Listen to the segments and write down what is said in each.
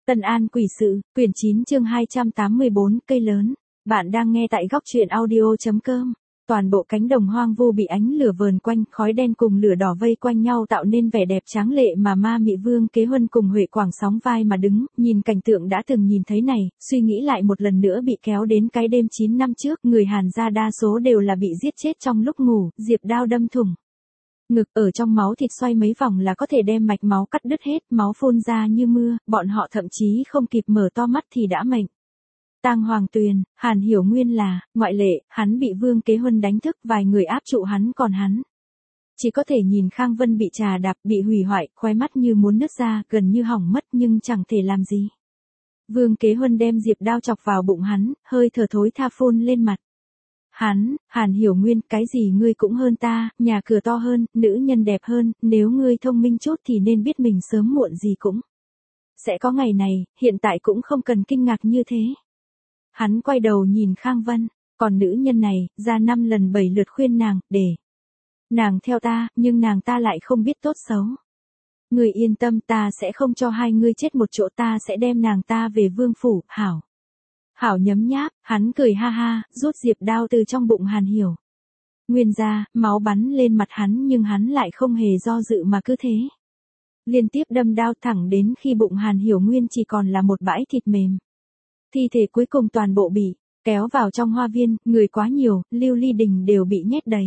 Tân An Quỷ Sự, quyển 9 chương 284, cây lớn. Bạn đang nghe tại góc truyện audio.com. Toàn bộ cánh đồng hoang vu bị ánh lửa vờn quanh, khói đen cùng lửa đỏ vây quanh nhau tạo nên vẻ đẹp tráng lệ mà Ma Mị Vương Kế Huân cùng Huệ Quảng sóng vai mà đứng, nhìn cảnh tượng đã từng nhìn thấy này, suy nghĩ lại một lần nữa bị kéo đến cái đêm 9 năm trước, người Hàn gia đa số đều là bị giết chết trong lúc ngủ, diệp đao đâm thủng ngực, ở trong máu thịt xoay mấy vòng là có thể đem mạch máu cắt đứt hết, máu phun ra như mưa, bọn họ thậm chí không kịp mở to mắt thì đã mệnh. Tang Hoàng Tuyền, Hàn Hiểu Nguyên là ngoại lệ, hắn bị Vương Kế Huân đánh thức, vài người áp trụ hắn, còn hắn chỉ có thể nhìn Khang Vân bị trà đạp, bị hủy hoại, khóe mắt như muốn nứt ra, gần như hỏng mất nhưng chẳng thể làm gì. Vương Kế Huân đem diệp đao chọc vào bụng hắn, hơi thở thối tha phun lên mặt. Hàn Hiểu Nguyên, cái gì ngươi cũng hơn ta, nhà cửa to hơn, nữ nhân đẹp hơn, nếu ngươi thông minh chút thì nên biết mình sớm muộn gì cũng sẽ có ngày này, hiện tại cũng không cần kinh ngạc như thế. Hắn quay đầu nhìn Khang Vân, còn nữ nhân này, ra 5 lần 7 lượt khuyên nàng, để nàng theo ta, nhưng nàng ta lại không biết tốt xấu. Ngươi yên tâm, ta sẽ không cho hai ngươi chết một chỗ, ta sẽ đem nàng ta về vương phủ, hảo. Hảo nhấm nháp, hắn cười ha ha, rút diệp đao từ trong bụng Hàn Hiểu Nguyên ra, máu bắn lên mặt hắn nhưng hắn lại không hề do dự mà cứ thế liên tiếp đâm đao thẳng đến khi bụng Hàn Hiểu Nguyên chỉ còn là một bãi thịt mềm. Thi thể cuối cùng toàn bộ bị kéo vào trong hoa viên, người quá nhiều, Lưu Ly Đình đều bị nhét đầy.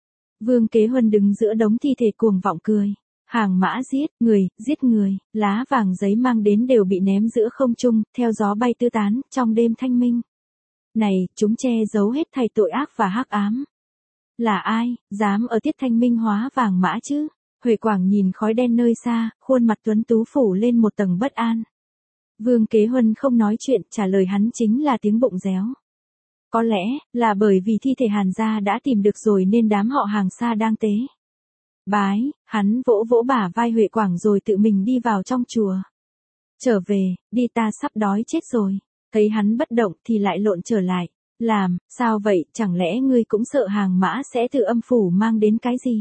Vương Kế Huân đứng giữa đống thi thể cuồng vọng cười. Hàng mã giết người, lá vàng giấy mang đến đều bị ném giữa không trung, theo gió bay tứ tán, trong đêm thanh minh. Này, chúng che giấu hết thảy tội ác và hắc ám. Là ai, dám ở tiết thanh minh hóa vàng mã chứ? Huệ Quảng nhìn khói đen nơi xa, khuôn mặt tuấn tú phủ lên một tầng bất an. Vương Kế Huân không nói chuyện, trả lời hắn chính là tiếng bụng réo. Có lẽ, là bởi vì thi thể Hàn gia đã tìm được rồi nên đám họ Hàng xa đang tế bái, hắn vỗ vỗ bả vai Huệ Quảng rồi tự mình đi vào trong chùa. Trở về, đi, ta sắp đói chết rồi. Thấy hắn bất động thì lại lộn trở lại. Làm, sao vậy, chẳng lẽ ngươi cũng sợ Hàng mã sẽ từ âm phủ mang đến cái gì?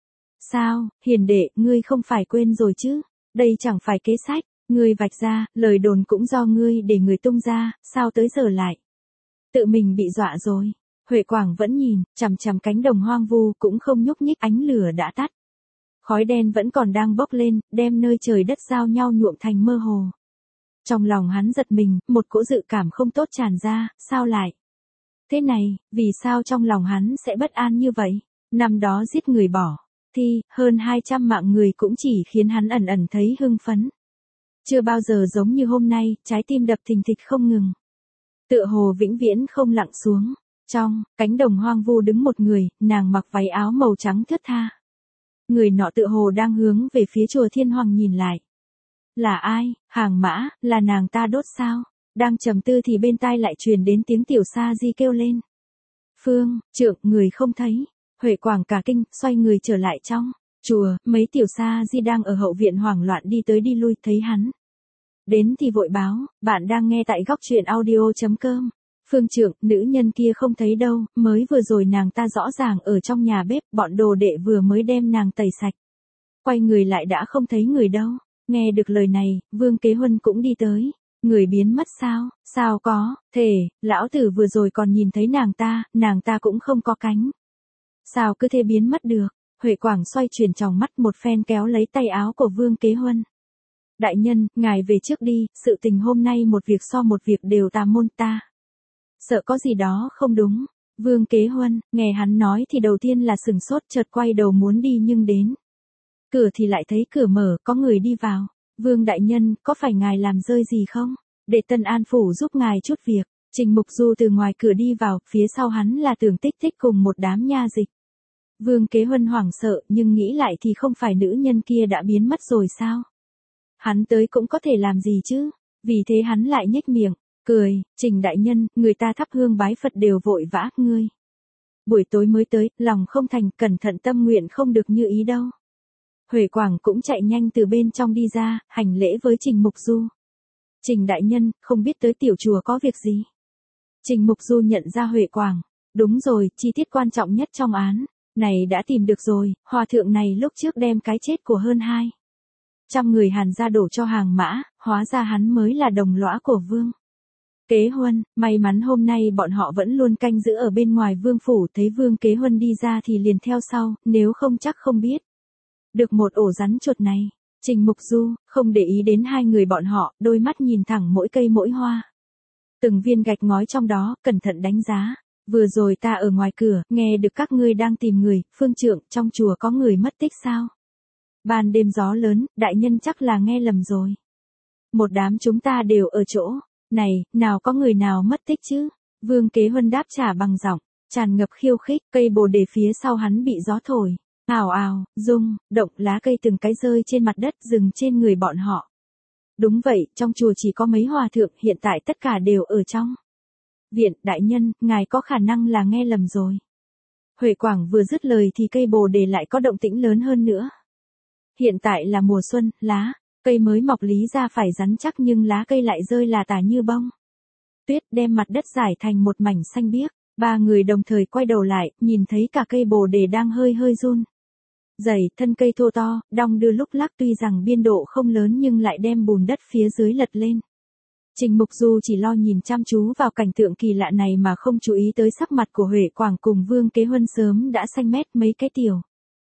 Sao, hiền đệ, ngươi không phải quên rồi chứ? Đây chẳng phải kế sách, ngươi vạch ra, lời đồn cũng do ngươi để người tung ra, sao tới giờ lại tự mình bị dọa rồi. Huệ Quảng vẫn nhìn, chằm chằm cánh đồng hoang vu cũng không nhúc nhích, ánh lửa đã tắt. Khói đen vẫn còn đang bốc lên, đem nơi trời đất giao nhau nhuộm thành mơ hồ. Trong lòng hắn giật mình, một cỗ dự cảm không tốt tràn ra, sao lại thế này, vì sao trong lòng hắn sẽ bất an như vậy? Năm đó giết người bỏ thi, hơn 200 mạng người cũng chỉ khiến hắn ẩn ẩn thấy hưng phấn. Chưa bao giờ giống như hôm nay, trái tim đập thình thịch không ngừng. Tựa hồ vĩnh viễn không lặng xuống. Trong cánh đồng hoang vu đứng một người, nàng mặc váy áo màu trắng thướt tha. Người nọ tựa hồ đang hướng về phía chùa Thiên Hoàng nhìn lại. Là ai? Hàng mã, là nàng ta đốt sao? Đang trầm tư thì bên tai lại truyền đến tiếng Tiểu Sa Di kêu lên. Phương, trượng, người không thấy. Huệ Quảng cả kinh, xoay người trở lại trong chùa, mấy Tiểu Sa Di đang ở hậu viện hoảng loạn đi tới đi lui, thấy hắn đến thì vội báo, bạn đang nghe tại góc truyện audio.com. Phương trượng, nữ nhân kia không thấy đâu, mới vừa rồi nàng ta rõ ràng ở trong nhà bếp, bọn đồ đệ vừa mới đem nàng tẩy sạch. Quay người lại đã không thấy người đâu. Nghe được lời này, Vương Kế Huân cũng đi tới. Người biến mất sao? Sao có thể, lão tử vừa rồi còn nhìn thấy nàng ta cũng không có cánh. Sao cứ thế biến mất được? Huệ Quảng xoay chuyển tròng mắt một phen kéo lấy tay áo của Vương Kế Huân. Đại nhân, ngài về trước đi, sự tình hôm nay một việc so một việc đều tà môn, ta sợ có gì đó không đúng. Vương Kế Huân, nghe hắn nói thì đầu tiên là sừng sốt, chợt quay đầu muốn đi nhưng đến cửa thì lại thấy cửa mở, có người đi vào. Vương đại nhân, có phải ngài làm rơi gì không? Để Tân An phủ giúp ngài chút việc. Trình Mục Du từ ngoài cửa đi vào, phía sau hắn là Tưởng Tích Tích cùng một đám nha dịch. Vương Kế Huân hoảng sợ, nhưng nghĩ lại thì không phải nữ nhân kia đã biến mất rồi sao? Hắn tới cũng có thể làm gì chứ? Vì thế hắn lại nhếch miệng cười, Trình đại nhân, người ta thắp hương bái Phật đều vội vã, ngươi buổi tối mới tới, lòng không thành, cẩn thận tâm nguyện không được như ý đâu. Huệ Quảng cũng chạy nhanh từ bên trong đi ra, hành lễ với Trình Mục Du. Trình đại nhân, không biết tới tiểu chùa có việc gì? Trình Mục Du nhận ra Huệ Quảng. Đúng rồi, chi tiết quan trọng nhất trong án này đã tìm được rồi, hòa thượng này lúc trước đem cái chết của hơn 200 người Hàn gia đổ cho Hàng mã, hóa ra hắn mới là đồng lõa của Vương Kế Huân. May mắn hôm nay bọn họ vẫn luôn canh giữ ở bên ngoài vương phủ, thấy Vương Kế Huân đi ra thì liền theo sau, nếu không chắc không biết được một ổ rắn chuột này. Trình Mục Du không để ý đến hai người bọn họ, đôi mắt nhìn thẳng mỗi cây mỗi hoa, từng viên gạch ngói trong đó, cẩn thận đánh giá. Vừa rồi ta ở ngoài cửa, nghe được các ngươi đang tìm người, Phương Trượng, trong chùa có người mất tích sao? Ban đêm gió lớn, đại nhân chắc là nghe lầm rồi. Một đám chúng ta đều ở chỗ này, nào có người nào mất tích chứ? Vương Kế Huân đáp trả bằng giọng tràn ngập khiêu khích. Cây bồ đề phía sau hắn bị gió thổi ào ào, rung động, lá cây từng cái rơi trên mặt đất, dừng trên người bọn họ. Đúng vậy, trong chùa chỉ có mấy hòa thượng, hiện tại tất cả đều ở trong viện. Đại nhân, ngài có khả năng là nghe lầm rồi. Huệ Quảng vừa dứt lời thì cây bồ đề lại có động tĩnh lớn hơn nữa. Hiện tại là mùa xuân, lá cây mới mọc lý ra phải rắn chắc, nhưng lá cây lại rơi là tả như bông tuyết, đem mặt đất rải thành một mảnh xanh biếc. Ba người đồng thời quay đầu lại, nhìn thấy cả cây bồ đề đang hơi hơi run rẩy, thân cây thô to, đong đưa lúc lắc, tuy rằng biên độ không lớn nhưng lại đem bùn đất phía dưới lật lên. Trình Mục Du chỉ lo nhìn chăm chú vào cảnh tượng kỳ lạ này mà không chú ý tới sắc mặt của Huệ Quảng cùng Vương Kế Huân sớm đã xanh mét. Mấy cái tiểu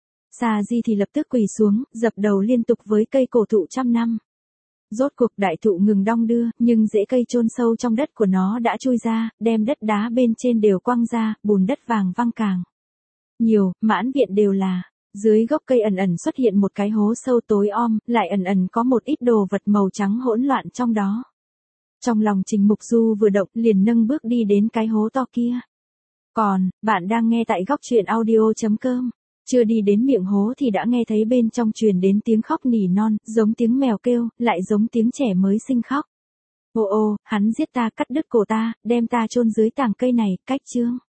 Sa Di thì lập tức quỳ xuống, dập đầu liên tục với cây cổ thụ trăm năm. Rốt cuộc đại thụ ngừng đong đưa, nhưng rễ cây chôn sâu trong đất của nó đã chui ra, đem đất đá bên trên đều quăng ra, bùn đất vàng văng càng nhiều, mãn viện đều là. Dưới gốc cây ẩn ẩn xuất hiện một cái hố sâu tối om, lại ẩn ẩn có một ít đồ vật màu trắng hỗn loạn trong đó. Trong lòng Trình Mục Du vừa động, liền nâng bước đi đến cái hố to kia. Còn, bạn đang nghe tại góc truyện audio.com. Chưa đi đến miệng hố thì đã nghe thấy bên trong truyền đến tiếng khóc nỉ non, giống tiếng mèo kêu, lại giống tiếng trẻ mới sinh khóc. Ô ô, hắn giết ta, cắt đứt cổ ta, đem ta chôn dưới tàng cây này, cách chương.